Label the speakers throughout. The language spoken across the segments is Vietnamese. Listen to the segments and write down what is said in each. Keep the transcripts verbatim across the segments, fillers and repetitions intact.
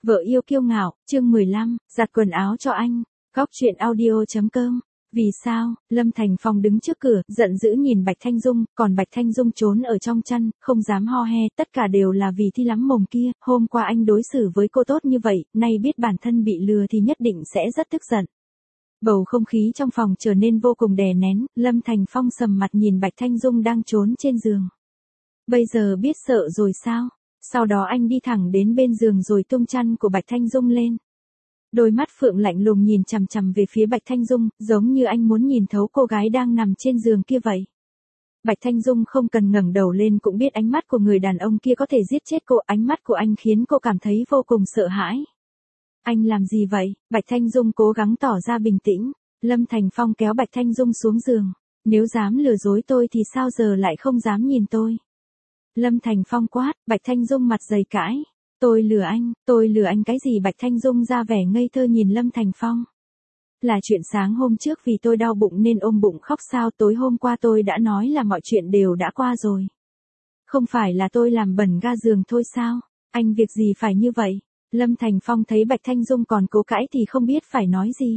Speaker 1: Vợ yêu kiêu ngạo, chương mười lăm, giặt quần áo cho anh. Góc truyện audio chấm com. Vì sao? Lâm Thành Phong đứng trước cửa, giận dữ nhìn Bạch Thanh Dung, còn Bạch Thanh Dung trốn ở trong chăn, không dám ho he, tất cả đều là vì Thi lắm mồm kia, hôm qua anh đối xử với cô tốt như vậy, nay biết bản thân bị lừa thì nhất định sẽ rất tức giận. Bầu không khí trong phòng trở nên vô cùng đè nén, Lâm Thành Phong sầm mặt nhìn Bạch Thanh Dung đang trốn trên giường. Bây giờ biết sợ rồi sao? Sau đó anh đi thẳng đến bên giường rồi tung chăn của Bạch Thanh Dung lên. Đôi mắt Phượng lạnh lùng nhìn chằm chằm về phía Bạch Thanh Dung, giống như anh muốn nhìn thấu cô gái đang nằm trên giường kia vậy. Bạch Thanh Dung không cần ngẩng đầu lên cũng biết ánh mắt của người đàn ông kia có thể giết chết cô, ánh mắt của anh khiến cô cảm thấy vô cùng sợ hãi. Anh làm gì vậy? Bạch Thanh Dung cố gắng tỏ ra bình tĩnh. Lâm Thành Phong kéo Bạch Thanh Dung xuống giường. Nếu dám lừa dối tôi thì sao giờ lại không dám nhìn tôi? Lâm Thành Phong quát, Bạch Thanh Dung mặt dày cãi. Tôi lừa anh, tôi lừa anh cái gì? Bạch Thanh Dung ra vẻ ngây thơ nhìn Lâm Thành Phong. Là chuyện sáng hôm trước vì tôi đau bụng nên ôm bụng khóc sao? Tối hôm qua tôi đã nói là mọi chuyện đều đã qua rồi. Không phải là tôi làm bẩn ga giường thôi sao? Anh việc gì phải như vậy? Lâm Thành Phong thấy Bạch Thanh Dung còn cố cãi thì không biết phải nói gì.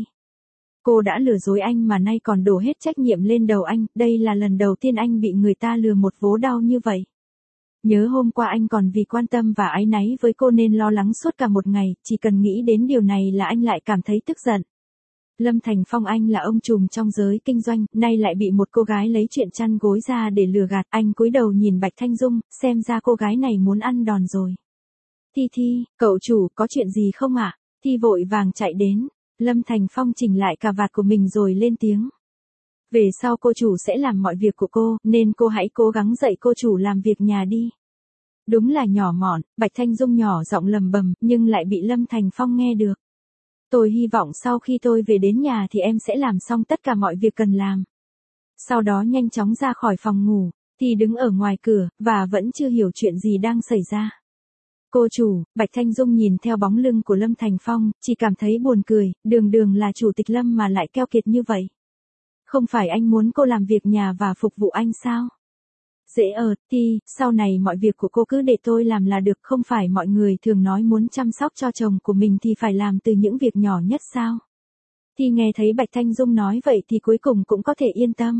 Speaker 1: Cô đã lừa dối anh mà nay còn đổ hết trách nhiệm lên đầu anh, đây là lần đầu tiên anh bị người ta lừa một vố đau như vậy. Nhớ hôm qua anh còn vì quan tâm và áy náy với cô nên lo lắng suốt cả một ngày, chỉ cần nghĩ đến điều này là anh lại cảm thấy tức giận. Lâm Thành Phong anh là ông trùm trong giới kinh doanh, nay lại bị một cô gái lấy chuyện chăn gối ra để lừa gạt. Anh cúi đầu nhìn Bạch Thanh Dung, xem ra cô gái này muốn ăn đòn rồi. Thi Thi, cậu chủ, có chuyện gì không ạ? À? Thi vội vàng chạy đến. Lâm Thành Phong chỉnh lại cà vạt của mình rồi lên tiếng. Về sau cô chủ sẽ làm mọi việc của cô, nên cô hãy cố gắng dạy cô chủ làm việc nhà đi. Đúng là nhỏ mọn, Bạch Thanh Dung nhỏ giọng lầm bầm, nhưng lại bị Lâm Thành Phong nghe được. Tôi hy vọng sau khi tôi về đến nhà thì em sẽ làm xong tất cả mọi việc cần làm. Sau đó nhanh chóng ra khỏi phòng ngủ, thì đứng ở ngoài cửa, và vẫn chưa hiểu chuyện gì đang xảy ra. Cô chủ, Bạch Thanh Dung nhìn theo bóng lưng của Lâm Thành Phong, chỉ cảm thấy buồn cười, đường đường là chủ tịch Lâm mà lại keo kiệt như vậy. Không phải anh muốn cô làm việc nhà và phục vụ anh sao? Dễ ợt, Thi, sau này mọi việc của cô cứ để tôi làm là được, không phải mọi người thường nói muốn chăm sóc cho chồng của mình thì phải làm từ những việc nhỏ nhất sao? Thi nghe thấy Bạch Thanh Dung nói vậy thì cuối cùng cũng có thể yên tâm.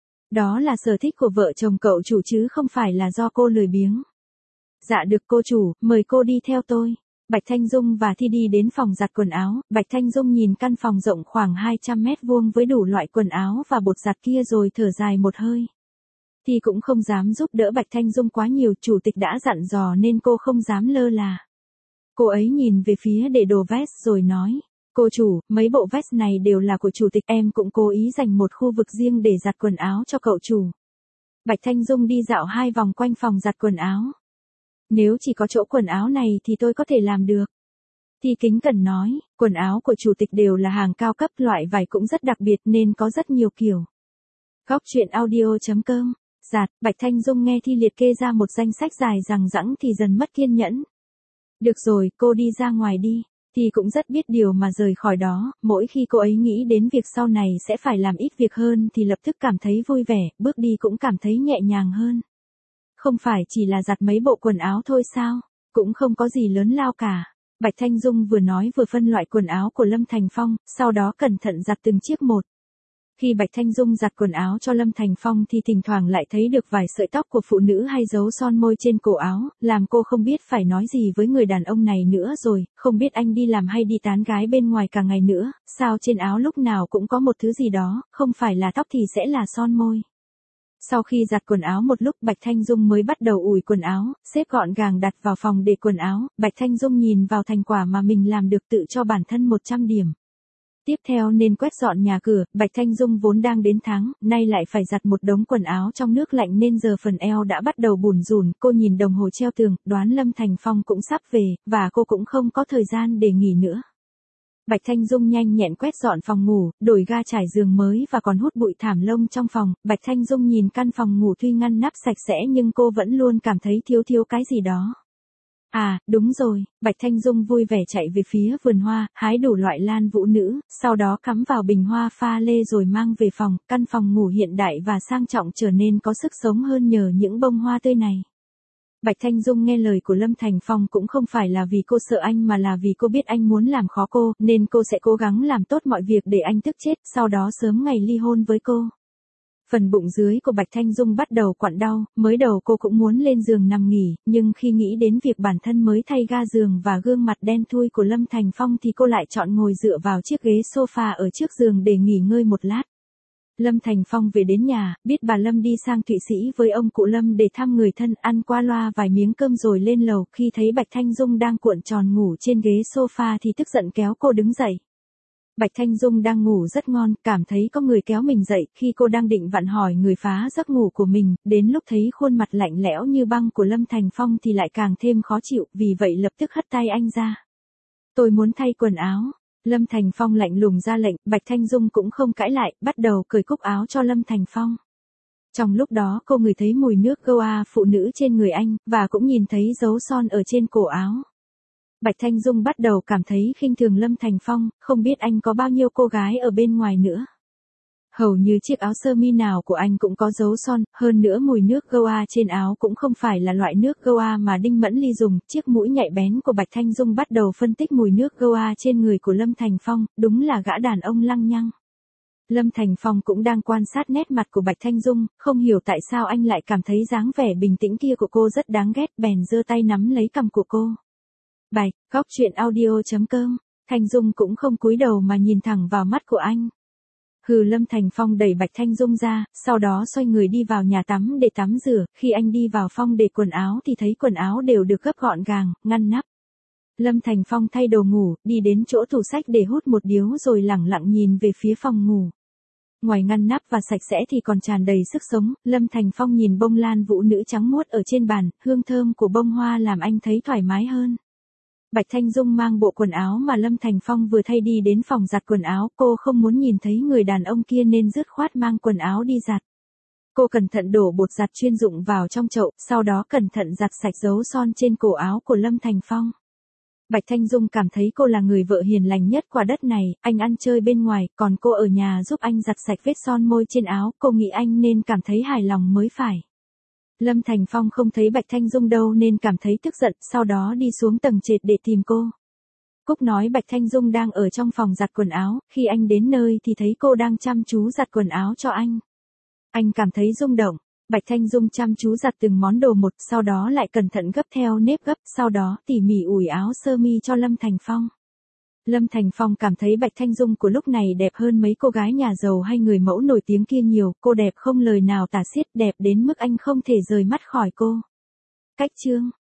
Speaker 1: Đó là sở thích của vợ chồng cậu chủ chứ không phải là do cô lười biếng. Dạ được cô chủ, mời cô đi theo tôi. Bạch Thanh Dung và Thi đi đến phòng giặt quần áo, Bạch Thanh Dung nhìn căn phòng rộng khoảng hai trăm mét vuông với đủ loại quần áo và bột giặt kia rồi thở dài một hơi. Thi cũng không dám giúp đỡ Bạch Thanh Dung quá nhiều, chủ tịch đã dặn dò nên cô không dám lơ là. Cô ấy nhìn về phía để đồ vest rồi nói, cô chủ, mấy bộ vest này đều là của chủ tịch, em cũng cố ý dành một khu vực riêng để giặt quần áo cho cậu chủ. Bạch Thanh Dung đi dạo hai vòng quanh phòng giặt quần áo. Nếu chỉ có chỗ quần áo này thì tôi có thể làm được. Thi kính cẩn nói, quần áo của chủ tịch đều là hàng cao cấp, loại vải cũng rất đặc biệt nên có rất nhiều kiểu. Góc truyện audio chấm com. Giặt, Bạch Thanh Dung nghe Thi liệt kê ra một danh sách dài dằng dẵng thì dần mất kiên nhẫn. Được rồi, cô đi ra ngoài đi. Thi cũng rất biết điều mà rời khỏi đó, mỗi khi cô ấy nghĩ đến việc sau này sẽ phải làm ít việc hơn thì lập tức cảm thấy vui vẻ, bước đi cũng cảm thấy nhẹ nhàng hơn. Không phải chỉ là giặt mấy bộ quần áo thôi sao? Cũng không có gì lớn lao cả. Bạch Thanh Dung vừa nói vừa phân loại quần áo của Lâm Thành Phong, sau đó cẩn thận giặt từng chiếc một. Khi Bạch Thanh Dung giặt quần áo cho Lâm Thành Phong thì thỉnh thoảng lại thấy được vài sợi tóc của phụ nữ hay dấu son môi trên cổ áo, làm cô không biết phải nói gì với người đàn ông này nữa rồi, không biết anh đi làm hay đi tán gái bên ngoài cả ngày nữa, sao trên áo lúc nào cũng có một thứ gì đó, không phải là tóc thì sẽ là son môi. Sau khi giặt quần áo một lúc Bạch Thanh Dung mới bắt đầu ủi quần áo, xếp gọn gàng đặt vào phòng để quần áo, Bạch Thanh Dung nhìn vào thành quả mà mình làm được tự cho bản thân một trăm điểm. Tiếp theo nên quét dọn nhà cửa, Bạch Thanh Dung vốn đang đến tháng, nay lại phải giặt một đống quần áo trong nước lạnh nên giờ phần eo đã bắt đầu bủn rủn, cô nhìn đồng hồ treo tường, đoán Lâm Thành Phong cũng sắp về, và cô cũng không có thời gian để nghỉ nữa. Bạch Thanh Dung nhanh nhẹn quét dọn phòng ngủ, đổi ga trải giường mới và còn hút bụi thảm lông trong phòng. Bạch Thanh Dung nhìn căn phòng ngủ tuy ngăn nắp sạch sẽ nhưng cô vẫn luôn cảm thấy thiếu thiếu cái gì đó. À, đúng rồi, Bạch Thanh Dung vui vẻ chạy về phía vườn hoa, hái đủ loại lan vũ nữ, sau đó cắm vào bình hoa pha lê rồi mang về phòng. Căn phòng ngủ hiện đại và sang trọng trở nên có sức sống hơn nhờ những bông hoa tươi này. Bạch Thanh Dung nghe lời của Lâm Thành Phong cũng không phải là vì cô sợ anh mà là vì cô biết anh muốn làm khó cô, nên cô sẽ cố gắng làm tốt mọi việc để anh tức chết, sau đó sớm ngày ly hôn với cô. Phần bụng dưới của Bạch Thanh Dung bắt đầu quặn đau, mới đầu cô cũng muốn lên giường nằm nghỉ, nhưng khi nghĩ đến việc bản thân mới thay ga giường và gương mặt đen thui của Lâm Thành Phong thì cô lại chọn ngồi dựa vào chiếc ghế sofa ở trước giường để nghỉ ngơi một lát. Lâm Thành Phong về đến nhà, biết bà Lâm đi sang Thụy Sĩ với ông cụ Lâm để thăm người thân, ăn qua loa vài miếng cơm rồi lên lầu, khi thấy Bạch Thanh Dung đang cuộn tròn ngủ trên ghế sofa thì tức giận kéo cô đứng dậy. Bạch Thanh Dung đang ngủ rất ngon, cảm thấy có người kéo mình dậy, khi cô đang định vặn hỏi người phá giấc ngủ của mình, đến lúc thấy khuôn mặt lạnh lẽo như băng của Lâm Thành Phong thì lại càng thêm khó chịu, vì vậy lập tức hất tay anh ra. Tôi muốn thay quần áo. Lâm Thành Phong lạnh lùng ra lệnh, Bạch Thanh Dung cũng không cãi lại, bắt đầu cởi cúc áo cho Lâm Thành Phong. Trong lúc đó cô ngửi thấy mùi nước Goa phụ nữ trên người anh, và cũng nhìn thấy dấu son ở trên cổ áo. Bạch Thanh Dung bắt đầu cảm thấy khinh thường Lâm Thành Phong, không biết anh có bao nhiêu cô gái ở bên ngoài nữa. Hầu như chiếc áo sơ mi nào của anh cũng có dấu son, hơn nữa mùi nước Goa trên áo cũng không phải là loại nước Goa mà Đinh Mẫn Ly dùng. Chiếc mũi nhạy bén của Bạch Thanh Dung bắt đầu phân tích mùi nước Goa trên người của Lâm Thành Phong, đúng là gã đàn ông lăng nhăng. Lâm Thành Phong cũng đang quan sát nét mặt của Bạch Thanh Dung, không hiểu tại sao anh lại cảm thấy dáng vẻ bình tĩnh kia của cô rất đáng ghét, bèn giơ tay nắm lấy cằm của cô. Bạch, góc truyện audio chấm com, Thanh Dung cũng không cúi đầu mà nhìn thẳng vào mắt của anh. Hừ, Lâm Thành Phong đẩy Bạch Thanh Dung ra, sau đó xoay người đi vào nhà tắm để tắm rửa, khi anh đi vào phòng để quần áo thì thấy quần áo đều được gấp gọn gàng, ngăn nắp. Lâm Thành Phong thay đồ ngủ, đi đến chỗ tủ sách để hút một điếu rồi lẳng lặng nhìn về phía phòng ngủ. Ngoài ngăn nắp và sạch sẽ thì còn tràn đầy sức sống, Lâm Thành Phong nhìn bông lan vũ nữ trắng muốt ở trên bàn, hương thơm của bông hoa làm anh thấy thoải mái hơn. Bạch Thanh Dung mang bộ quần áo mà Lâm Thành Phong vừa thay đi đến phòng giặt quần áo, cô không muốn nhìn thấy người đàn ông kia nên dứt khoát mang quần áo đi giặt. Cô cẩn thận đổ bột giặt chuyên dụng vào trong chậu, sau đó cẩn thận giặt sạch dấu son trên cổ áo của Lâm Thành Phong. Bạch Thanh Dung cảm thấy cô là người vợ hiền lành nhất quả đất này, anh ăn chơi bên ngoài, còn cô ở nhà giúp anh giặt sạch vết son môi trên áo, cô nghĩ anh nên cảm thấy hài lòng mới phải. Lâm Thành Phong không thấy Bạch Thanh Dung đâu nên cảm thấy tức giận, sau đó đi xuống tầng trệt để tìm cô. Cúc nói Bạch Thanh Dung đang ở trong phòng giặt quần áo, khi anh đến nơi thì thấy cô đang chăm chú giặt quần áo cho anh. Anh cảm thấy rung động, Bạch Thanh Dung chăm chú giặt từng món đồ một, sau đó lại cẩn thận gấp theo nếp gấp, sau đó tỉ mỉ ủi áo sơ mi cho Lâm Thành Phong. Lâm Thành Phong cảm thấy Bạch Thanh Dung của lúc này đẹp hơn mấy cô gái nhà giàu hay người mẫu nổi tiếng kia nhiều, cô đẹp không lời nào tả xiết, đẹp đến mức anh không thể rời mắt khỏi cô. Cách chương